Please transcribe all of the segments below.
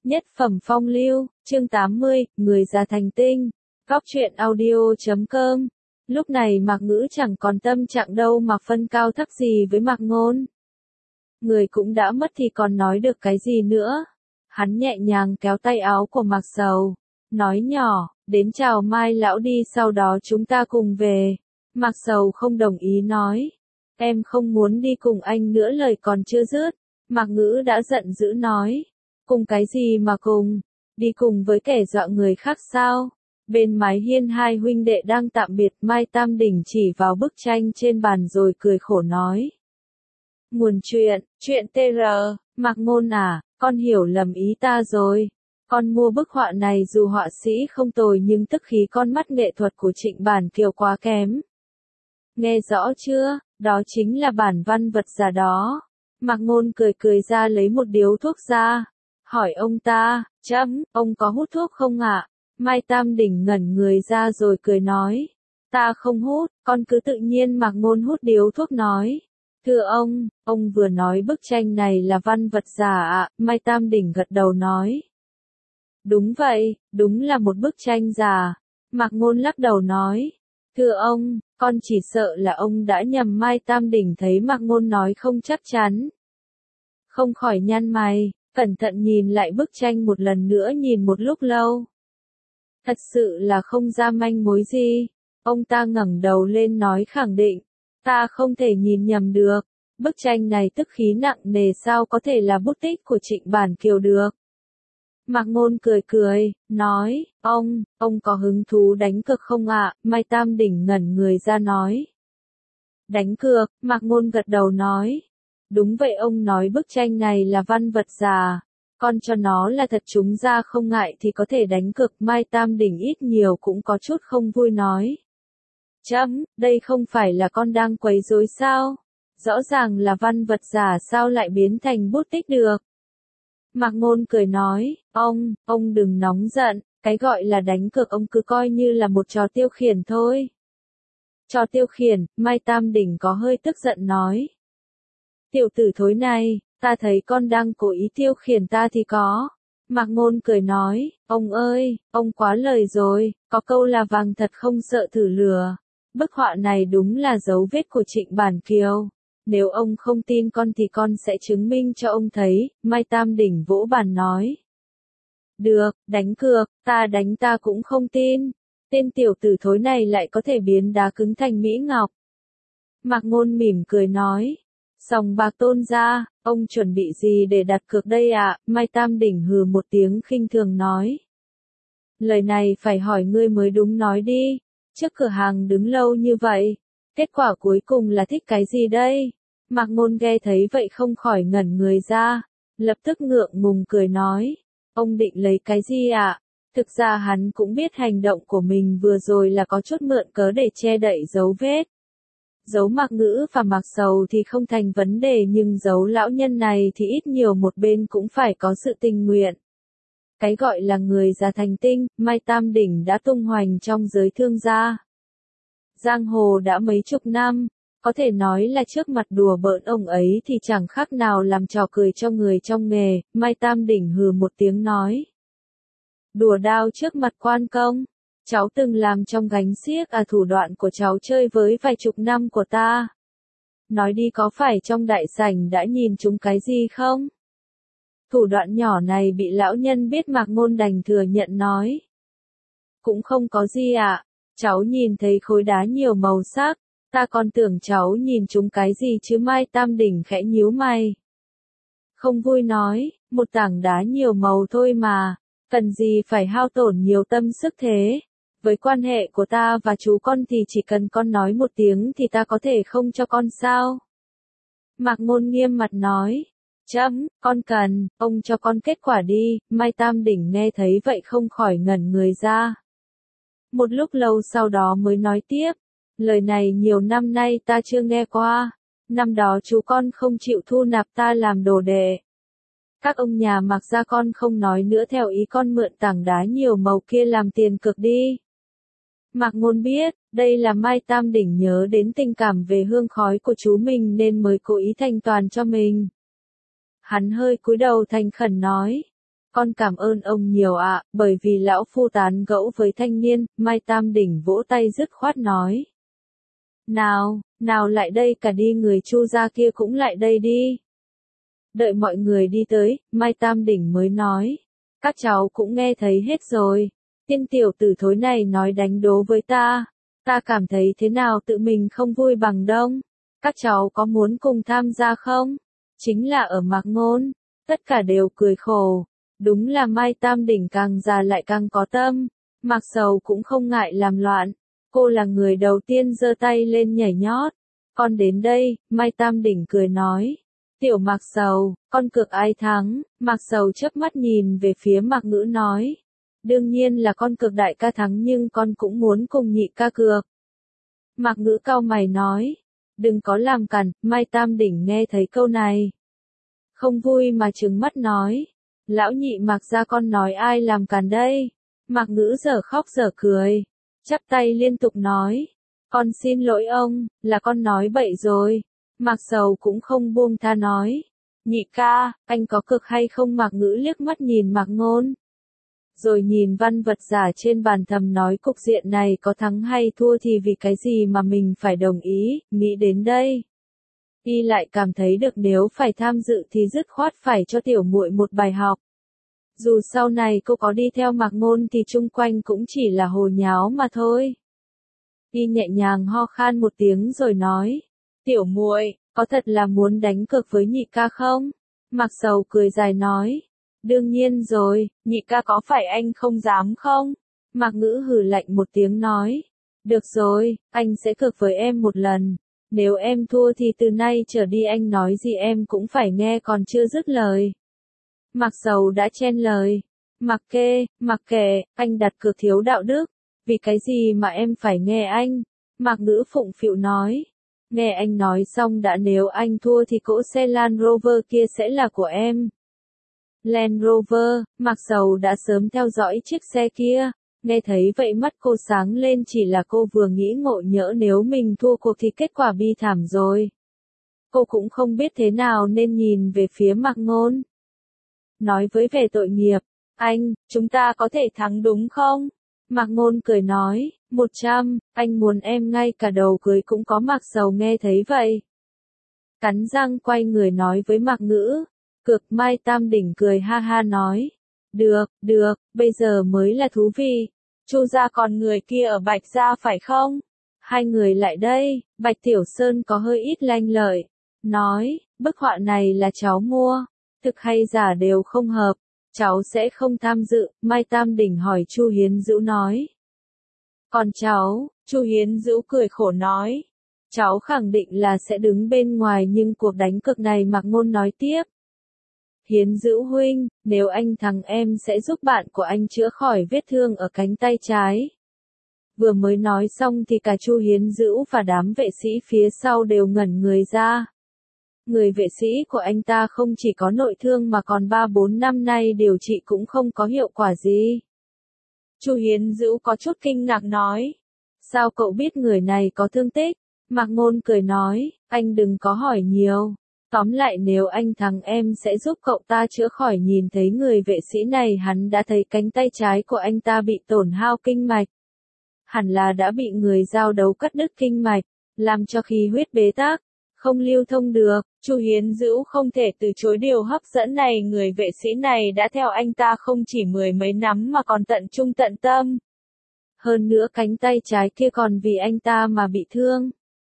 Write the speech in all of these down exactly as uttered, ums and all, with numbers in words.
Nhất phẩm phong lưu, chương tám mươi, người già thành tinh. Góc truyện audio chấm com. Lúc này Mạc Ngữ chẳng còn tâm trạng đâu mà phân cao thấp gì với Mạc Ngôn. Người cũng đã mất thì còn nói được cái gì nữa. Hắn nhẹ nhàng kéo tay áo của Mạc Sầu, nói nhỏ, đến chào Mai lão đi, sau đó chúng ta cùng về. Mạc Sầu không đồng ý nói, em không muốn đi cùng anh nữa. Lời còn chưa dứt, Mạc Ngữ đã giận dữ nói, cùng cái gì mà cùng, đi cùng với kẻ dọa người khác sao? Bên mái hiên hai huynh đệ đang tạm biệt, Mai Tam Đỉnh chỉ vào bức tranh trên bàn rồi cười khổ nói. Nguồn chuyện, chuyện tê rờ, Mạc Ngôn à, con hiểu lầm ý ta rồi. Con mua bức họa này dù họa sĩ không tồi nhưng tức khí con mắt nghệ thuật của Trịnh Bản Kiều quá kém. Nghe rõ chưa, đó chính là bản văn vật giả đó. Mạc Ngôn cười cười ra lấy một điếu thuốc ra, hỏi ông ta, chấm, ông có hút thuốc không ạ? Mai Tam Đỉnh ngẩn người ra rồi cười nói, ta không hút. Con cứ tự nhiên. Mạc Ngôn hút điếu thuốc nói, thưa ông, ông vừa nói bức tranh này là văn vật giả ạ? Mai Tam Đỉnh gật đầu nói, đúng vậy, đúng là một bức tranh giả. Mạc Ngôn lắc đầu nói, thưa ông, con chỉ sợ là ông đã nhầm. Mai Tam Đỉnh thấy Mạc Ngôn nói không chắc chắn, không khỏi nhăn mày, cẩn thận nhìn lại bức tranh một lần nữa, nhìn một lúc lâu. Thật sự là không ra manh mối gì. Ông ta ngẩng đầu lên nói khẳng định, ta không thể nhìn nhầm được. Bức tranh này tức khí nặng nề, sao có thể là bút tích của Trịnh Bản Kiều được? Mạc Ngôn cười cười, nói, ông, ông có hứng thú đánh cược không ạ? Mai Tam Đỉnh ngẩn người ra nói, đánh cược. Mạc Ngôn gật đầu nói, đúng vậy, ông nói bức tranh này là văn vật giả, con cho nó là thật chúng ra không ngại thì có thể đánh cược. Mai Tam Đỉnh ít nhiều cũng có chút không vui nói, chấm, đây không phải là con đang quấy rối sao? Rõ ràng là văn vật giả, sao lại biến thành bút tích được? Mạc Ngôn cười nói, ông, ông đừng nóng giận, cái gọi là đánh cược ông cứ coi như là một trò tiêu khiển thôi. Trò tiêu khiển? Mai Tam Đỉnh có hơi tức giận nói, tiểu tử thối này, ta thấy con đang cố ý tiêu khiển ta thì có. Mạc Ngôn cười nói, ông ơi, ông quá lời rồi, có câu là vàng thật không sợ thử lửa. Bức họa này đúng là dấu vết của Trịnh Bản Kiều. Nếu ông không tin con thì con sẽ chứng minh cho ông thấy. Mai Tam Đỉnh vỗ bàn nói, được, đánh cược, ta đánh ta cũng không tin. Tên tiểu tử thối này lại có thể biến đá cứng thành mỹ ngọc. Mạc Ngôn mỉm cười nói, sòng bạc Tôn gia, ông chuẩn bị gì để đặt cược đây ạ? Mai Tam Đỉnh hừ một tiếng khinh thường nói, lời này phải hỏi ngươi mới đúng, nói đi. Trước cửa hàng đứng lâu như vậy, kết quả cuối cùng là thích cái gì đây? Mạc Ngôn nghe thấy vậy không khỏi ngẩn người ra, lập tức ngượng ngùng cười nói, ông định lấy cái gì ạ? Thực ra hắn cũng biết hành động của mình vừa rồi là có chút mượn cớ để che đậy dấu vết. Giấu Mạc Ngữ và Mạc Sầu thì không thành vấn đề, nhưng giấu lão nhân này thì ít nhiều một bên cũng phải có sự tình nguyện. Cái gọi là người già thành tinh, Mai Tam Đỉnh đã tung hoành trong giới thương gia. Giang hồ đã mấy chục năm, có thể nói là trước mặt đùa bỡn ông ấy thì chẳng khác nào làm trò cười cho người trong nghề. Mai Tam Đỉnh hừ một tiếng nói, đùa đao trước mặt quan công, cháu từng làm trong gánh xiếc à? Thủ đoạn của cháu chơi với vài chục năm của ta. Nói đi, có phải trong đại sảnh đã nhìn chúng cái gì không? Thủ đoạn nhỏ này bị lão nhân biết. Mạc Ngôn đành thừa nhận nói, cũng không có gì ạ. Cháu nhìn thấy khối đá nhiều màu sắc, ta còn tưởng cháu nhìn chúng cái gì chứ. Mai Tam Đỉnh khẽ nhíu mày, không vui nói, một tảng đá nhiều màu thôi mà, cần gì phải hao tổn nhiều tâm sức thế? Với quan hệ của ta và chú con thì chỉ cần con nói một tiếng thì ta có thể không cho con sao? Mạc Ngôn nghiêm mặt nói, chấm, con cần, ông cho con kết quả đi. Mai Tam Đỉnh nghe thấy vậy không khỏi ngẩn người ra. Một lúc lâu sau đó mới nói tiếp, lời này nhiều năm nay ta chưa nghe qua. Năm đó chú con không chịu thu nạp ta làm đồ đệ. Các ông nhà Mạc gia con không nói nữa, theo ý con mượn tảng đá nhiều màu kia làm tiền cược đi. Mạc Ngôn biết, đây là Mai Tam Đỉnh nhớ đến tình cảm về hương khói của chú mình nên mới cố ý thanh toàn cho mình. Hắn hơi cúi đầu thành khẩn nói, Con cảm ơn ông nhiều ạ, bởi vì lão phu tán gẫu với thanh niên, Mai Tam Đỉnh vỗ tay dứt khoát nói. Nào, nào lại đây cả đi, người Chu gia kia cũng lại đây đi. Đợi mọi người đi tới, Mai Tam Đỉnh mới nói. Các cháu cũng nghe thấy hết rồi. Tiên tiểu tử thối này nói đánh đố với ta. Ta cảm thấy thế nào tự mình không vui bằng đông. Các cháu có muốn cùng tham gia không? Chính là ở Mạc Ngôn. Tất cả đều cười khổ. Đúng là Mai Tam Đỉnh càng già lại càng có tâm. Mạc Sầu cũng không ngại làm loạn. Cô là người đầu tiên giơ tay lên nhảy nhót. Con đến đây, Mai Tam Đỉnh cười nói. Tiểu Mạc Sầu, con cược ai thắng? Mạc Sầu chớp mắt nhìn về phía Mạc Ngữ nói. Đương nhiên là con cược đại ca thắng, nhưng con cũng muốn cùng nhị ca cược. Mạc Ngữ cau mày nói. Đừng có làm cản. Mai Tam Đỉnh nghe thấy câu này. Không vui mà trừng mắt nói. Lão nhị Mạc gia, con nói ai làm cản đây? Mạc Ngữ dở khóc dở cười. Chắp tay liên tục nói. Con xin lỗi ông, là con nói bậy rồi. Mạc Sầu cũng không buông tha nói. Nhị ca, anh có cực hay không? Mạc Ngữ liếc mắt nhìn Mạc Ngôn. Rồi nhìn văn vật giả trên bàn thầm nói cục diện này có thắng hay thua thì vì cái gì mà mình phải đồng ý, nghĩ đến đây. Y lại cảm thấy được nếu phải tham dự thì dứt khoát phải cho tiểu muội một bài học. Dù sau này cô có đi theo Mạc Ngôn thì chung quanh cũng chỉ là hồ nháo mà thôi. Y nhẹ nhàng ho khan một tiếng rồi nói. Tiểu muội, có thật là muốn đánh cược với nhị ca không? Mạc Sầu cười dài nói. Đương nhiên rồi, nhị ca có phải anh không dám không? Mạc Ngữ hừ lạnh một tiếng nói. Được rồi, anh sẽ cược với em một lần. Nếu em thua thì từ nay trở đi anh nói gì em cũng phải nghe, còn chưa dứt lời. Mạc Sầu đã chen lời. Mặc kệ, mặc kệ, anh đặt cược thiếu đạo đức. Vì cái gì mà em phải nghe anh? Mạc Ngữ phụng phịu nói. Nghe anh nói xong đã, nếu anh thua thì cỗ xe Land Rover kia sẽ là của em. Land Rover, Mạc Sầu đã sớm theo dõi chiếc xe kia. Nghe thấy vậy mắt cô sáng lên, chỉ là cô vừa nghĩ ngộ nhỡ nếu mình thua cuộc thì kết quả bi thảm rồi. Cô cũng không biết thế nào nên nhìn về phía Mạc Ngôn. Nói với vẻ tội nghiệp, anh, chúng ta có thể thắng đúng không? Mạc Ngôn cười nói, một trăm, anh muốn em ngay cả đầu cưới cũng có. Mạc Sầu nghe thấy vậy. Cắn răng quay người nói với Mạc Ngữ. Cược. Mai Tam Đỉnh cười ha ha nói. Được, được, bây giờ mới là thú vị. Chu gia còn người kia ở Bạch gia phải không? Hai người lại đây. Bạch Tiểu Sơn có hơi ít lanh lợi. Nói, bức họa này là cháu mua. Thực hay giả đều không hợp. Cháu sẽ không tham dự. Mai Tam Đỉnh hỏi Chu Hiến Dữu nói. Còn cháu? Chu Hiến Dữu cười khổ nói. Cháu khẳng định là sẽ đứng bên ngoài, nhưng cuộc đánh cược này. Mạc Ngôn nói tiếp. Hiến Dữu huynh, nếu anh thắng em sẽ giúp bạn của anh chữa khỏi vết thương ở cánh tay trái. Vừa mới nói xong thì cả Chu Hiến Dữu và đám vệ sĩ phía sau đều ngẩn người ra. Người vệ sĩ của anh ta không chỉ có nội thương mà còn ba bốn năm nay điều trị cũng không có hiệu quả gì. Chu Hiến Dữu có chút kinh ngạc nói. Sao cậu biết người này có thương tích? Mạc Ngôn cười nói, anh đừng có hỏi nhiều. Tóm lại nếu anh thắng em sẽ giúp cậu ta chữa khỏi. Nhìn thấy người vệ sĩ này, hắn đã thấy cánh tay trái của anh ta bị tổn hao kinh mạch. Hẳn là đã bị người giao đấu cắt đứt kinh mạch, làm cho khí huyết bế tắc, không lưu thông được. Chu Hiến Dữu không thể từ chối điều hấp dẫn này. Người vệ sĩ này đã theo anh ta không chỉ mười mấy năm mà còn tận trung tận tâm. Hơn nữa cánh tay trái kia còn vì anh ta mà bị thương.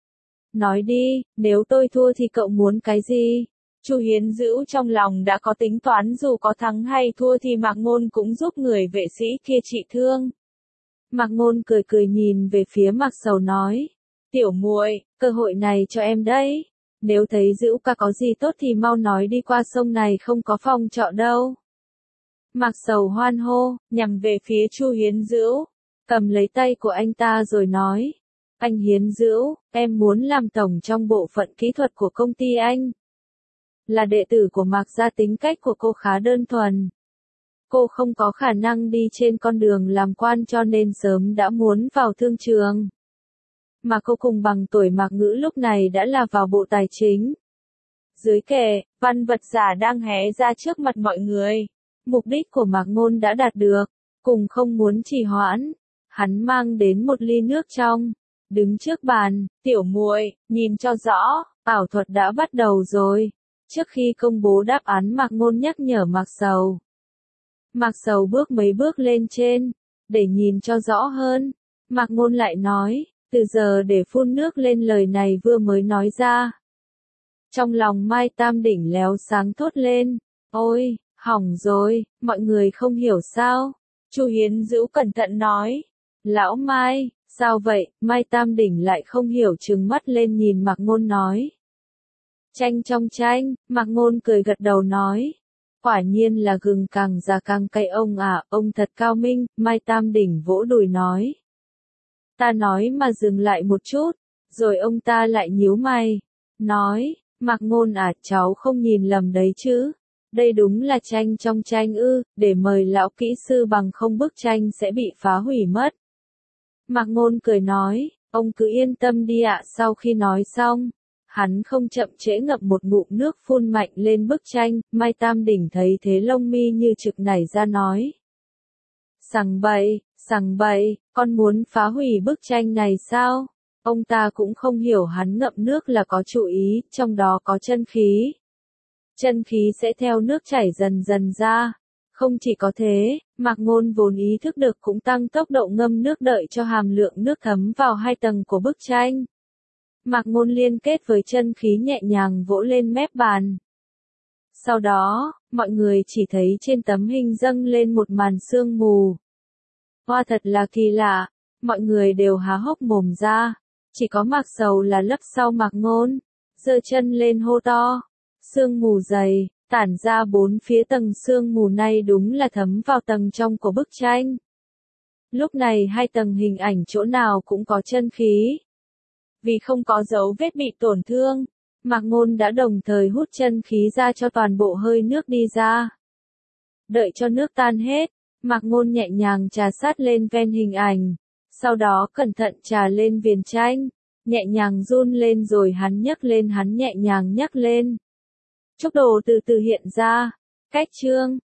Nói đi, nếu tôi thua thì cậu muốn cái gì? Chu Hiến Dữu trong lòng đã có tính toán, dù có thắng hay thua thì Mạc Ngôn cũng giúp người vệ sĩ kia trị thương. Mạc Ngôn cười cười nhìn về phía Mạc Sầu nói. Tiểu muội, cơ hội này cho em đấy. Nếu thấy Dữu ca có gì tốt thì mau nói đi, qua sông này không có phòng trọ đâu. Mạc Sầu hoan hô, nhằm về phía Chu Hiến Dữu, cầm lấy tay của anh ta rồi nói. Anh Hiến Dữu, em muốn làm tổng trong bộ phận kỹ thuật của công ty anh. Là đệ tử của Mạc gia, tính cách của cô khá đơn thuần. Cô không có khả năng đi trên con đường làm quan cho nên sớm đã muốn vào thương trường. Mà cô cùng bằng tuổi Mạc Ngữ lúc này đã là vào bộ tài chính. Dưới kệ, văn vật giả đang hé ra trước mặt mọi người. Mục đích của Mạc Ngôn đã đạt được, cùng không muốn trì hoãn. Hắn mang đến một ly nước trong, đứng trước bàn, tiểu muội, nhìn cho rõ, ảo thuật đã bắt đầu rồi. Trước khi công bố đáp án Mạc Ngôn nhắc nhở Mạc Sầu. Mạc Sầu bước mấy bước lên trên, để nhìn cho rõ hơn. Mạc Ngôn lại nói, từ giờ để phun nước lên lời này vừa mới nói ra. Trong lòng Mai Tam Đỉnh léo sáng thốt lên, ôi, hỏng rồi, mọi người không hiểu sao. Chu Hiến Dữu cẩn thận nói, lão Mai, sao vậy? Mai Tam Đỉnh lại không hiểu, trừng mắt lên nhìn Mạc Ngôn nói. Chanh trong chanh, Mạc Ngôn cười gật đầu nói. Quả nhiên là gừng càng già càng cay ông à, ông thật cao minh. Mai Tam Đỉnh vỗ đùi nói. Ta nói mà dừng lại một chút, rồi ông ta lại nhíu mày, nói, Mạc Ngôn à, cháu không nhìn lầm đấy chứ, đây đúng là tranh trong tranh ư, để mời lão kỹ sư bằng không bức tranh sẽ bị phá hủy mất. Mạc Ngôn cười nói, ông cứ yên tâm đi ạ. Sau khi nói xong, hắn không chậm trễ ngậm một ngụm nước phun mạnh lên bức tranh. Mai Tam Đỉnh thấy thế lông mi như trực nảy ra nói. Sằng bậy, sằng bậy, con muốn phá hủy bức tranh này sao? Ông ta cũng không hiểu hắn ngậm nước là có chủ ý, trong đó có chân khí. Chân khí sẽ theo nước chảy dần dần ra. Không chỉ có thế, Mạc Ngôn vốn ý thức được cũng tăng tốc độ ngâm nước đợi cho hàm lượng nước thấm vào hai tầng của bức tranh. Mạc Ngôn liên kết với chân khí nhẹ nhàng vỗ lên mép bàn. Sau đó, mọi người chỉ thấy trên tấm hình dâng lên một màn sương mù. Hoa thật là kỳ lạ, mọi người đều há hốc mồm ra, chỉ có Mạc Sầu là lấp sau Mạc Ngôn, giơ chân lên hô to, sương mù dày, tản ra bốn phía tầng sương mù này đúng là thấm vào tầng trong của bức tranh. Lúc này hai tầng hình ảnh chỗ nào cũng có chân khí. Vì không có dấu vết bị tổn thương, Mạc Ngôn đã đồng thời hút chân khí ra cho toàn bộ hơi nước đi ra. Đợi cho nước tan hết, Mạc Ngôn nhẹ nhàng trà sát lên ven hình ảnh, sau đó cẩn thận trà lên viền tranh, nhẹ nhàng run lên rồi hắn nhấc lên hắn nhẹ nhàng nhấc lên. Chốc đồ từ từ hiện ra, cách chương.